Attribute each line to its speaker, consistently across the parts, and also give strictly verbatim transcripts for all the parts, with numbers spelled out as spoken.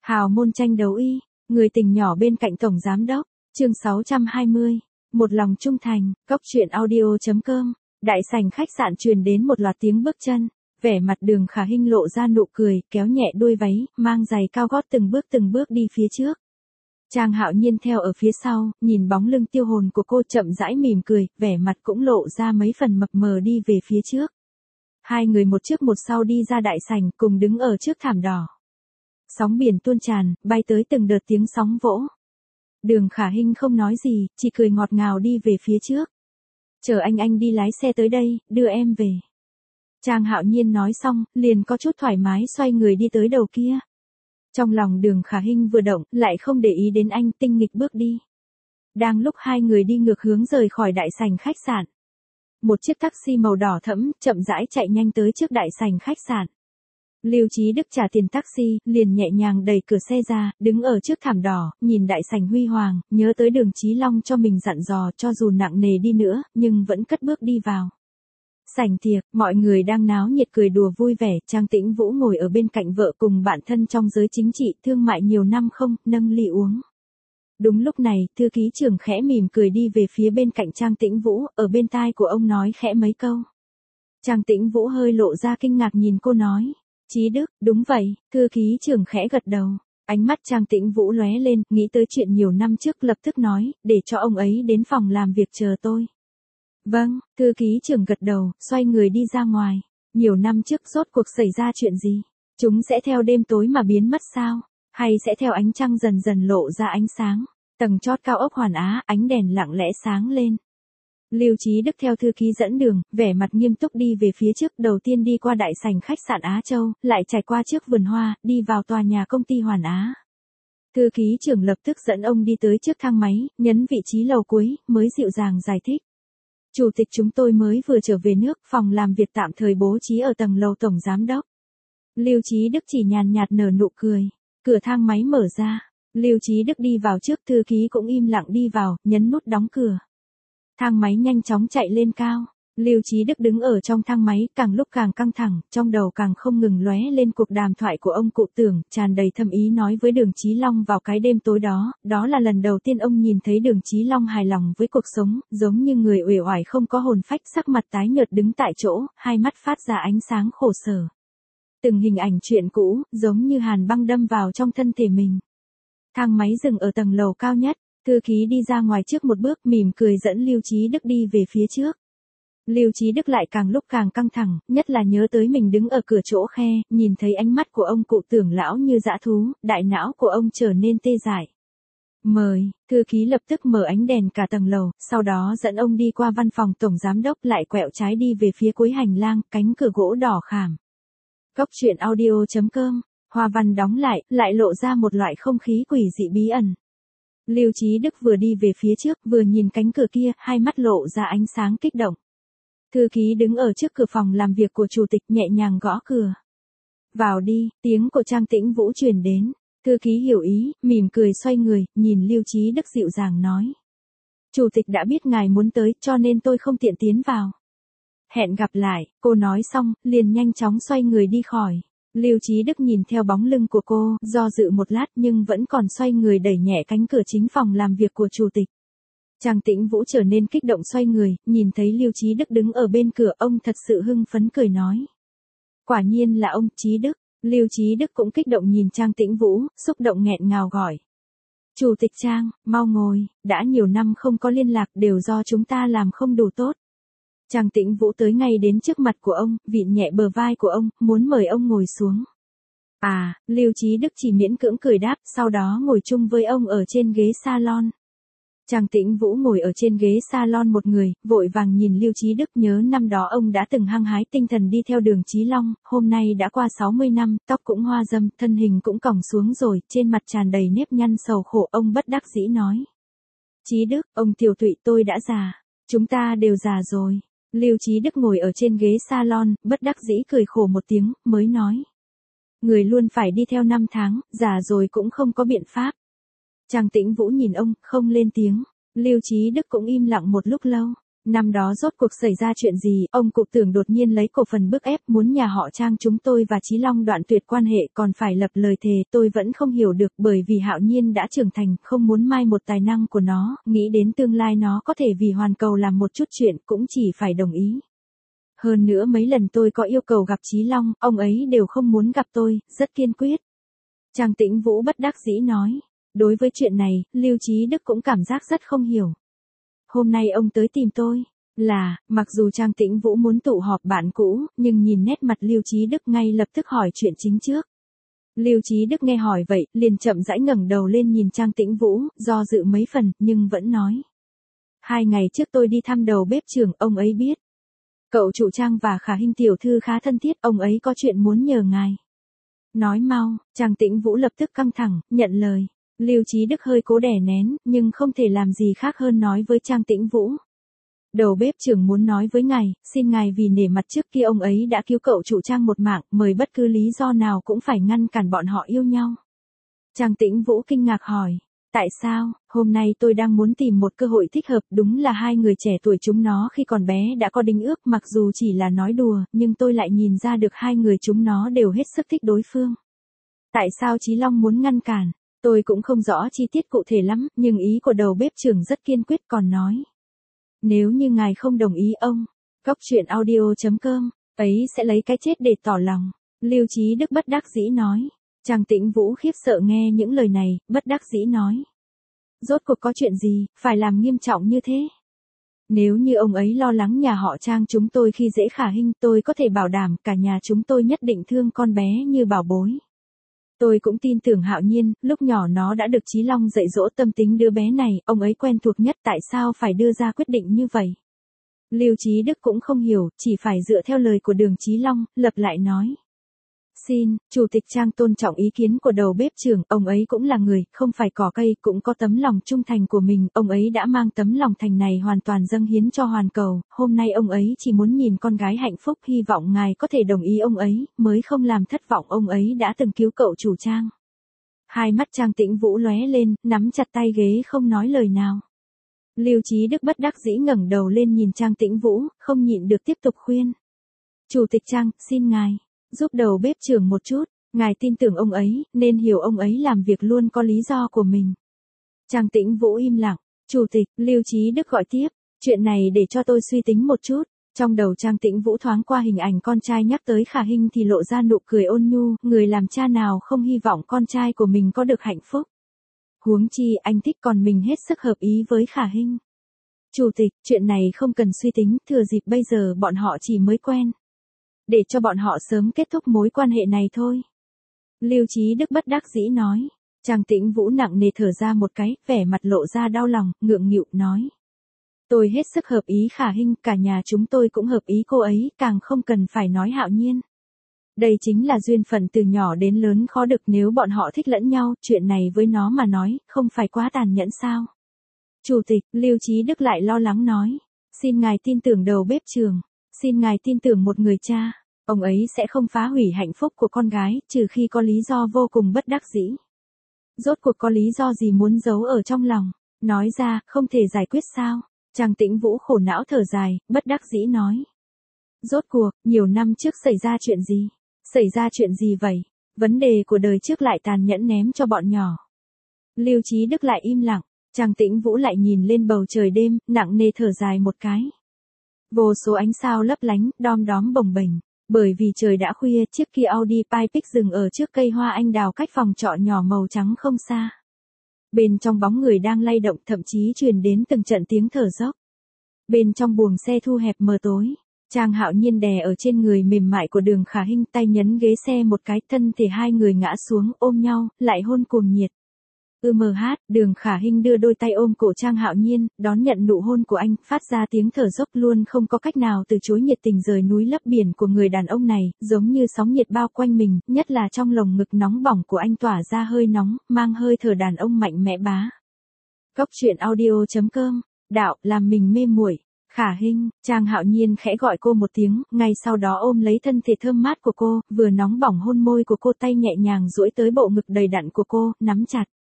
Speaker 1: Hào môn tranh đấu y, người tình nhỏ bên cạnh tổng giám đốc, chương sáu trăm hai mươi, một lòng trung thành, cốc truyện audio.com, đại sảnh khách sạn truyền đến một loạt tiếng bước chân, vẻ mặt Đường Khả Hinh lộ ra nụ cười, kéo nhẹ đuôi váy, mang giày cao gót từng bước từng bước đi phía trước. Trang Hạo Nhiên theo ở phía sau, nhìn bóng lưng tiêu hồn của cô chậm rãi mỉm cười, vẻ mặt cũng lộ ra mấy phần mập mờ đi về phía trước. Hai người một trước một sau đi ra đại sảnh cùng đứng ở trước thảm đỏ. Sóng biển tuôn tràn, bay tới từng đợt tiếng sóng vỗ. Đường Khả Hinh không nói gì, chỉ cười ngọt ngào đi về phía trước. Chờ anh anh đi lái xe tới đây, đưa em về. Trang Hạo Nhiên nói xong, liền có chút thoải mái xoay người đi tới đầu kia. Trong lòng Đường Khả Hinh vừa động, lại không để ý đến anh, tinh nghịch bước đi. Đang lúc hai người đi ngược hướng rời khỏi đại sảnh khách sạn. Một chiếc taxi màu đỏ thẫm, chậm rãi chạy nhanh tới trước đại sảnh khách sạn. Lưu Chí Đức trả tiền taxi, liền nhẹ nhàng đẩy cửa xe ra, đứng ở trước thảm đỏ, nhìn đại sảnh huy hoàng, nhớ tới Đường Chí Long cho mình dặn dò cho dù nặng nề đi nữa, nhưng vẫn cất bước đi vào. Sảnh tiệc, mọi người đang náo nhiệt cười đùa vui vẻ, Trang Tĩnh Vũ ngồi ở bên cạnh vợ cùng bạn thân trong giới chính trị, thương mại nhiều năm không, nâng ly uống. Đúng lúc này, thư ký trưởng khẽ mỉm cười đi về phía bên cạnh Trang Tĩnh Vũ, ở bên tai của ông nói khẽ mấy câu. Trang Tĩnh Vũ hơi lộ ra kinh ngạc nhìn cô nói. Chí Đức, đúng vậy, thư ký trưởng khẽ gật đầu. Ánh mắt Trang Tĩnh Vũ lóe lên, nghĩ tới chuyện nhiều năm trước lập tức nói, để cho ông ấy đến phòng làm việc chờ tôi. Vâng, thư ký trưởng gật đầu, xoay người đi ra ngoài. Nhiều năm trước rốt cuộc xảy ra chuyện gì? Chúng sẽ theo đêm tối mà biến mất sao? Hay sẽ theo ánh trăng dần dần lộ ra ánh sáng? Tầng chót cao ốc Hoàn Á, ánh đèn lặng lẽ sáng lên. Lưu Chí Đức theo thư ký dẫn đường, vẻ mặt nghiêm túc đi về phía trước, đầu tiên đi qua đại sảnh khách sạn Á Châu, lại trải qua trước vườn hoa, đi vào tòa nhà công ty Hoàn Á. Thư ký trưởng lập tức dẫn ông đi tới trước thang máy, nhấn vị trí lầu cuối, mới dịu dàng giải thích. Chủ tịch chúng tôi mới vừa trở về nước, phòng làm việc tạm thời bố trí ở tầng lầu tổng giám đốc. Lưu Chí Đức chỉ nhàn nhạt nở nụ cười, cửa thang máy mở ra, Lưu Chí Đức đi vào trước, thư ký cũng im lặng đi vào, nhấn nút đóng cửa. Thang máy nhanh chóng chạy lên cao, Lưu Chí Đức đứng ở trong thang máy, càng lúc càng căng thẳng, trong đầu càng không ngừng lóe lên cuộc đàm thoại của ông cụ Tưởng, tràn đầy thâm ý nói với Đường Chí Long vào cái đêm tối đó, đó là lần đầu tiên ông nhìn thấy Đường Chí Long hài lòng với cuộc sống, giống như người uể oải không có hồn phách, sắc mặt tái nhợt đứng tại chỗ, hai mắt phát ra ánh sáng khổ sở. Từng hình ảnh chuyện cũ, giống như hàn băng đâm vào trong thân thể mình. Thang máy dừng ở tầng lầu cao nhất. Thư ký đi ra ngoài trước một bước, mỉm cười dẫn Lưu Chí Đức đi về phía trước. Lưu Chí Đức lại càng lúc càng căng thẳng, nhất là nhớ tới mình đứng ở cửa chỗ khe, nhìn thấy ánh mắt của ông cụ Tưởng lão như dã thú, đại não của ông trở nên tê dại. Mời, thư ký lập tức mở ánh đèn cả tầng lầu, sau đó dẫn ông đi qua văn phòng tổng giám đốc, lại quẹo trái đi về phía cuối hành lang, cánh cửa gỗ đỏ khảm. Cốc truyện audio.com, hoa văn đóng lại, lại lộ ra một loại không khí quỷ dị bí ẩn. Lưu Chí Đức vừa đi về phía trước, vừa nhìn cánh cửa kia, hai mắt lộ ra ánh sáng kích động. Thư ký đứng ở trước cửa phòng làm việc của chủ tịch, nhẹ nhàng gõ cửa. Vào đi, tiếng của Trang Tĩnh Vũ truyền đến. Thư ký hiểu ý, mỉm cười xoay người, nhìn Lưu Chí Đức dịu dàng nói. Chủ tịch đã biết ngài muốn tới, cho nên tôi không tiện tiến vào. Hẹn gặp lại, cô nói xong, liền nhanh chóng xoay người đi khỏi. Lưu Chí Đức nhìn theo bóng lưng của cô, do dự một lát nhưng vẫn còn xoay người đẩy nhẹ cánh cửa chính phòng làm việc của chủ tịch. Trang Tĩnh Vũ trở nên kích động xoay người, nhìn thấy Lưu Chí Đức đứng ở bên cửa, ông thật sự hưng phấn cười nói. Quả nhiên là ông, Chí Đức. Lưu Chí Đức cũng kích động nhìn Trang Tĩnh Vũ, xúc động nghẹn ngào gọi. Chủ tịch Trang, mau ngồi, đã nhiều năm không có liên lạc, đều do chúng ta làm không đủ tốt. Trang Tĩnh Vũ tới ngay đến trước mặt của ông, vịn nhẹ bờ vai của ông, muốn mời ông ngồi xuống. À, Lưu Chí Đức chỉ miễn cưỡng cười đáp, sau đó ngồi chung với ông ở trên ghế salon. Trang Tĩnh Vũ ngồi ở trên ghế salon một người, vội vàng nhìn Lưu Chí Đức, nhớ năm đó ông đã từng hăng hái tinh thần đi theo Đường Chí Long, hôm nay đã qua sáu mươi năm, tóc cũng hoa râm, thân hình cũng còng xuống rồi, trên mặt tràn đầy nếp nhăn sầu khổ, ông bất đắc dĩ nói. Chí Đức, ông tiểu tụy, tôi đã già, chúng ta đều già rồi. Lưu Chí Đức ngồi ở trên ghế salon, bất đắc dĩ cười khổ một tiếng, mới nói. Người luôn phải đi theo năm tháng, già rồi cũng không có biện pháp. Trang Tĩnh Vũ nhìn ông, không lên tiếng. Lưu Chí Đức cũng im lặng một lúc lâu. Năm đó rốt cuộc xảy ra chuyện gì, ông cục tưởng đột nhiên lấy cổ phần bức ép muốn nhà họ Trang chúng tôi và Chí Long đoạn tuyệt quan hệ còn phải lập lời thề, tôi vẫn không hiểu được bởi vì Hạo Nhiên đã trưởng thành, không muốn mai một tài năng của nó, nghĩ đến tương lai nó có thể vì hoàn cầu làm một chút chuyện cũng chỉ phải đồng ý. Hơn nữa mấy lần tôi có yêu cầu gặp Chí Long, ông ấy đều không muốn gặp tôi, rất kiên quyết. Trang Tĩnh Vũ bất đắc dĩ nói, đối với chuyện này, Lưu Chí Đức cũng cảm giác rất không hiểu. Hôm nay ông tới tìm tôi, là, mặc dù Trang Tĩnh Vũ muốn tụ họp bạn cũ, nhưng nhìn nét mặt Lưu Chí Đức ngay lập tức hỏi chuyện chính trước. Lưu Chí Đức nghe hỏi vậy, liền chậm rãi ngẩng đầu lên nhìn Trang Tĩnh Vũ, do dự mấy phần, nhưng vẫn nói. Hai ngày trước tôi đi thăm đầu bếp trưởng, ông ấy biết. Cậu chủ Trang và Khả Hinh tiểu thư khá thân thiết, ông ấy có chuyện muốn nhờ ngài. Nói mau, Trang Tĩnh Vũ lập tức căng thẳng, nhận lời. Lưu Chí Đức hơi cố đè nén, nhưng không thể làm gì khác hơn nói với Trang Tĩnh Vũ. Đầu bếp trưởng muốn nói với ngài, xin ngài vì nể mặt trước kia ông ấy đã cứu cậu chủ Trang một mạng, mời bất cứ lý do nào cũng phải ngăn cản bọn họ yêu nhau. Trang Tĩnh Vũ kinh ngạc hỏi, tại sao, hôm nay tôi đang muốn tìm một cơ hội thích hợp, đúng là hai người trẻ tuổi chúng nó khi còn bé đã có đính ước, mặc dù chỉ là nói đùa, nhưng tôi lại nhìn ra được hai người chúng nó đều hết sức thích đối phương. Tại sao Chí Long muốn ngăn cản? Tôi cũng không rõ chi tiết cụ thể lắm, nhưng ý của đầu bếp trưởng rất kiên quyết còn nói. Nếu như ngài không đồng ý ông, góc truyện audio chấm com, ấy sẽ lấy cái chết để tỏ lòng. Lưu Chí Đức bất đắc dĩ nói. Trang Tĩnh Vũ khiếp sợ nghe những lời này, bất đắc dĩ nói. Rốt cuộc có chuyện gì, phải làm nghiêm trọng như thế? Nếu như ông ấy lo lắng nhà họ Trang chúng tôi khi dễ Khả Hinh, tôi có thể bảo đảm cả nhà chúng tôi nhất định thương con bé như bảo bối. Tôi cũng tin tưởng Hạo Nhiên, lúc nhỏ nó đã được Chí Long dạy dỗ tâm tính đứa bé này, ông ấy quen thuộc nhất, tại sao phải đưa ra quyết định như vậy? Lưu Chí Đức cũng không hiểu, chỉ phải dựa theo lời của Đường Chí Long, lập lại nói. Xin, Chủ tịch Trang tôn trọng ý kiến của đầu bếp trưởng, ông ấy cũng là người, không phải cỏ cây, cũng có tấm lòng trung thành của mình, ông ấy đã mang tấm lòng thành này hoàn toàn dâng hiến cho hoàn cầu, hôm nay ông ấy chỉ muốn nhìn con gái hạnh phúc, hy vọng ngài có thể đồng ý ông ấy, mới không làm thất vọng ông ấy đã từng cứu cậu chủ Trang. Hai mắt Trang Tĩnh Vũ lóe lên, nắm chặt tay ghế không nói lời nào. Lưu Chí Đức bất đắc dĩ ngẩng đầu lên nhìn Trang Tĩnh Vũ, không nhịn được tiếp tục khuyên. Chủ tịch Trang, xin ngài. Giúp đầu bếp trưởng một chút, ngài tin tưởng ông ấy, nên hiểu ông ấy làm việc luôn có lý do của mình. Trang Tĩnh Vũ im lặng, Chủ tịch, Lưu Chí Đức gọi tiếp, chuyện này để cho tôi suy tính một chút. Trong đầu Trang Tĩnh Vũ thoáng qua hình ảnh con trai nhắc tới Khả Hinh thì lộ ra nụ cười ôn nhu, người làm cha nào không hy vọng con trai của mình có được hạnh phúc. Huống chi anh thích còn mình hết sức hợp ý với Khả Hinh. Chủ tịch, chuyện này không cần suy tính, thừa dịp bây giờ bọn họ chỉ mới quen. Để cho bọn họ sớm kết thúc mối quan hệ này thôi. Lưu Chí Đức bất đắc dĩ nói. Trang Tĩnh Vũ nặng nề thở ra một cái, vẻ mặt lộ ra đau lòng, ngượng nghịu nói. Tôi hết sức hợp ý Khả Hinh, cả nhà chúng tôi cũng hợp ý cô ấy, càng không cần phải nói Hạo Nhiên. Đây chính là duyên phận từ nhỏ đến lớn khó được, nếu bọn họ thích lẫn nhau, chuyện này với nó mà nói, không phải quá tàn nhẫn sao? Chủ tịch, Lưu Chí Đức lại lo lắng nói. Xin ngài tin tưởng đầu bếp trưởng. Xin ngài tin tưởng một người cha, ông ấy sẽ không phá hủy hạnh phúc của con gái, trừ khi có lý do vô cùng bất đắc dĩ. Rốt cuộc có lý do gì muốn giấu ở trong lòng, nói ra, không thể giải quyết sao? Trang Tĩnh Vũ khổ não thở dài, bất đắc dĩ nói. Rốt cuộc, nhiều năm trước xảy ra chuyện gì? Xảy ra chuyện gì vậy? Vấn đề của đời trước lại tàn nhẫn ném cho bọn nhỏ. Lưu Chí Đức lại im lặng, Trang Tĩnh Vũ lại nhìn lên bầu trời đêm, nặng nề thở dài một cái. Vô số ánh sao lấp lánh, đom đóm bồng bềnh. Bởi vì trời đã khuya, chiếc Kia Audi Pipex dừng ở trước cây hoa anh đào cách phòng trọ nhỏ màu trắng không xa. Bên trong bóng người đang lay động, thậm chí truyền đến từng trận tiếng thở dốc. Bên trong buồng xe thu hẹp mờ tối, Trang Hạo Nhiên đè ở trên người mềm mại của Đường Khả Hinh, tay nhấn ghế xe một cái, thân thể hai người ngã xuống, ôm nhau, lại hôn cuồng nhiệt. Ư mờ hát, Đường Khả Hinh đưa đôi tay ôm cổ Trang Hạo Nhiên, đón nhận nụ hôn của anh, phát ra tiếng thở dốc luôn không có cách nào từ chối nhiệt tình rời núi lấp biển của người đàn ông này, giống như sóng nhiệt bao quanh mình, nhất là trong lồng ngực nóng bỏng của anh tỏa ra hơi nóng, mang hơi thở đàn ông mạnh mẽ bá. Góc truyện audio chấm com, đạo, làm mình mê muội. Khả Hinh, Trang Hạo Nhiên khẽ gọi cô một tiếng, ngay sau đó ôm lấy thân thể thơm mát của cô, vừa nóng bỏng hôn môi của cô, tay nhẹ nhàng duỗi tới bộ ngực đầy đặn của cô, nắm chặt.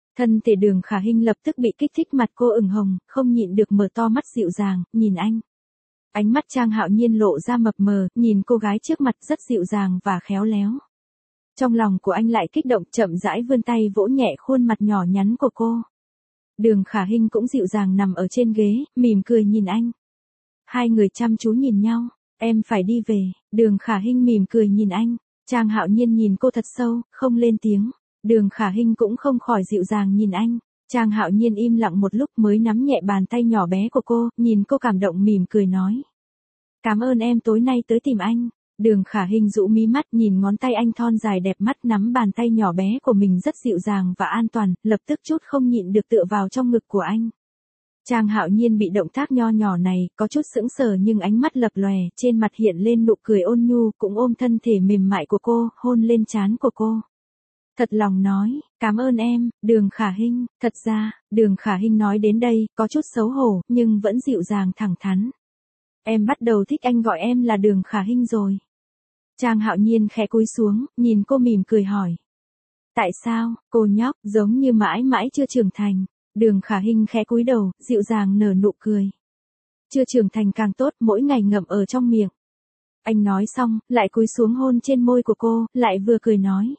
Speaker 1: Thân thể Đường Khả Hinh lập tức bị kích thích, mặt cô ửng hồng, không nhịn được mở to mắt dịu dàng, nhìn anh. Ánh mắt Trang Hạo Nhiên lộ ra mập mờ, nhìn cô gái trước mặt rất dịu dàng và khéo léo. Trong lòng của anh lại kích động, chậm rãi vươn tay vỗ nhẹ khuôn mặt nhỏ nhắn của cô. Đường Khả Hinh cũng dịu dàng nằm ở trên ghế, mỉm cười nhìn anh. Hai người chăm chú nhìn nhau. Em phải đi về. Đường Khả Hinh mỉm cười nhìn anh. Trang Hạo Nhiên nhìn cô thật sâu, không lên tiếng. Đường Khả Hinh cũng không khỏi dịu dàng nhìn anh. Trang Hạo Nhiên im lặng một lúc mới nắm nhẹ bàn tay nhỏ bé của cô, nhìn cô cảm động mỉm cười nói. Cảm ơn em tối nay tới tìm anh. Đường Khả Hinh rũ mí mắt nhìn ngón tay anh thon dài đẹp mắt nắm bàn tay nhỏ bé của mình rất dịu dàng và an toàn, lập tức chút không nhịn được tựa vào trong ngực của anh. Trang Hạo Nhiên bị động tác nho nhỏ này, có chút sững sờ nhưng ánh mắt lập lòe, trên mặt hiện lên nụ cười ôn nhu, cũng ôm thân thể mềm mại của cô, hôn lên trán của cô. Thật lòng nói, cảm ơn em, Đường Khả Hinh. Thật ra, Đường Khả Hinh nói đến đây, có chút xấu hổ, nhưng vẫn dịu dàng thẳng thắn. Em bắt đầu thích anh gọi em là Đường Khả Hinh rồi. Trang Hạo Nhiên khẽ cúi xuống, nhìn cô mỉm cười hỏi. Tại sao, cô nhóc, giống như mãi mãi chưa trưởng thành. Đường Khả Hinh khẽ cúi đầu, dịu dàng nở nụ cười. Chưa trưởng thành càng tốt, mỗi ngày ngậm ở trong miệng. Anh nói xong, lại cúi xuống hôn trên môi của cô, lại vừa cười nói.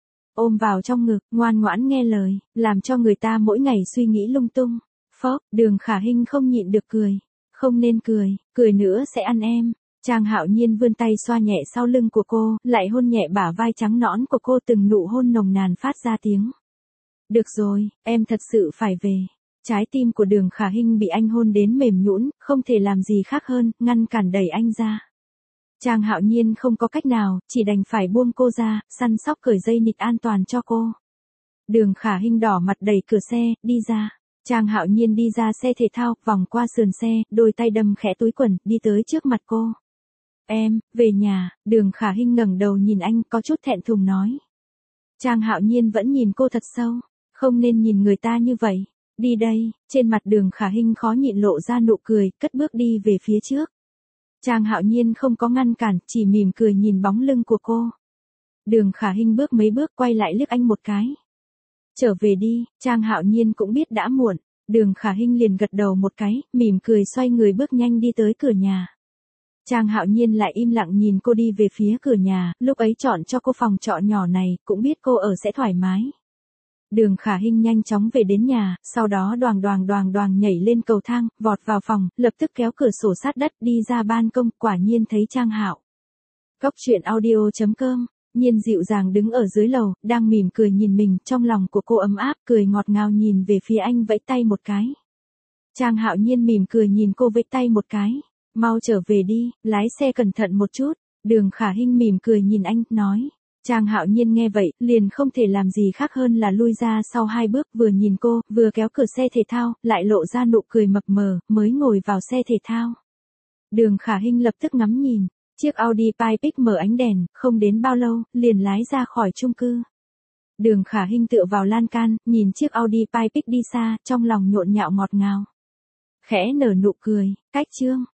Speaker 1: Ôm vào trong ngực, ngoan ngoãn nghe lời, làm cho người ta mỗi ngày suy nghĩ lung tung. Phốc, Đường Khả Hinh không nhịn được cười. Không nên cười, cười nữa sẽ ăn em. Trang Hạo Nhiên vươn tay xoa nhẹ sau lưng của cô, lại hôn nhẹ bả vai trắng nõn của cô, từng nụ hôn nồng nàn phát ra tiếng. Được rồi, em thật sự phải về. Trái tim của Đường Khả Hinh bị anh hôn đến mềm nhũn, không thể làm gì khác hơn, ngăn cản đẩy anh ra. Trang Hạo Nhiên không có cách nào, chỉ đành phải buông cô ra, săn sóc cởi dây nịt an toàn cho cô. Đường Khả Hinh đỏ mặt đẩy cửa xe, đi ra. Trang Hạo Nhiên đi ra xe thể thao, vòng qua sườn xe, đôi tay đâm khẽ túi quần, đi tới trước mặt cô. Em, về nhà. Đường Khả Hinh ngẩng đầu nhìn anh, có chút thẹn thùng nói. Trang Hạo Nhiên vẫn nhìn cô thật sâu. Không nên nhìn người ta như vậy. Đi đây. Trên mặt Đường Khả Hinh khó nhịn lộ ra nụ cười, cất bước đi về phía trước. Trang Hạo Nhiên không có ngăn cản, chỉ mỉm cười nhìn bóng lưng của cô. Đường Khả Hinh bước mấy bước, quay lại liếc anh một cái. Trở về đi. Trang Hạo Nhiên cũng biết đã muộn. Đường Khả Hinh liền gật đầu một cái, mỉm cười xoay người bước nhanh đi tới cửa nhà. Trang Hạo Nhiên lại im lặng nhìn cô đi về phía cửa nhà, lúc ấy chọn cho cô phòng trọ nhỏ này, cũng biết cô ở sẽ thoải mái. Đường Khả Hinh nhanh chóng về đến nhà, sau đó đoàng đoàng đoàng đoàng nhảy lên cầu thang, vọt vào phòng, lập tức kéo cửa sổ sát đất đi ra ban công, quả nhiên thấy Trang Hạo. Góc truyện audio chấm com, Nhiên dịu dàng đứng ở dưới lầu, đang mỉm cười nhìn mình, trong lòng của cô ấm áp, cười ngọt ngào nhìn về phía anh vẫy tay một cái. Trang Hạo Nhiên mỉm cười nhìn cô vẫy tay một cái. Mau trở về đi, lái xe cẩn thận một chút. Đường Khả Hinh mỉm cười nhìn anh, nói. Trang Hạo Nhiên nghe vậy, liền không thể làm gì khác hơn là lui ra sau hai bước, vừa nhìn cô, vừa kéo cửa xe thể thao, lại lộ ra nụ cười mập mờ, mới ngồi vào xe thể thao. Đường Khả Hinh lập tức ngắm nhìn, chiếc Audi Paypick mở ánh đèn, không đến bao lâu, liền lái ra khỏi chung cư. Đường Khả Hinh tựa vào lan can, nhìn chiếc Audi Paypick đi xa, trong lòng nhộn nhạo ngọt ngào. Khẽ nở nụ cười, cách chương.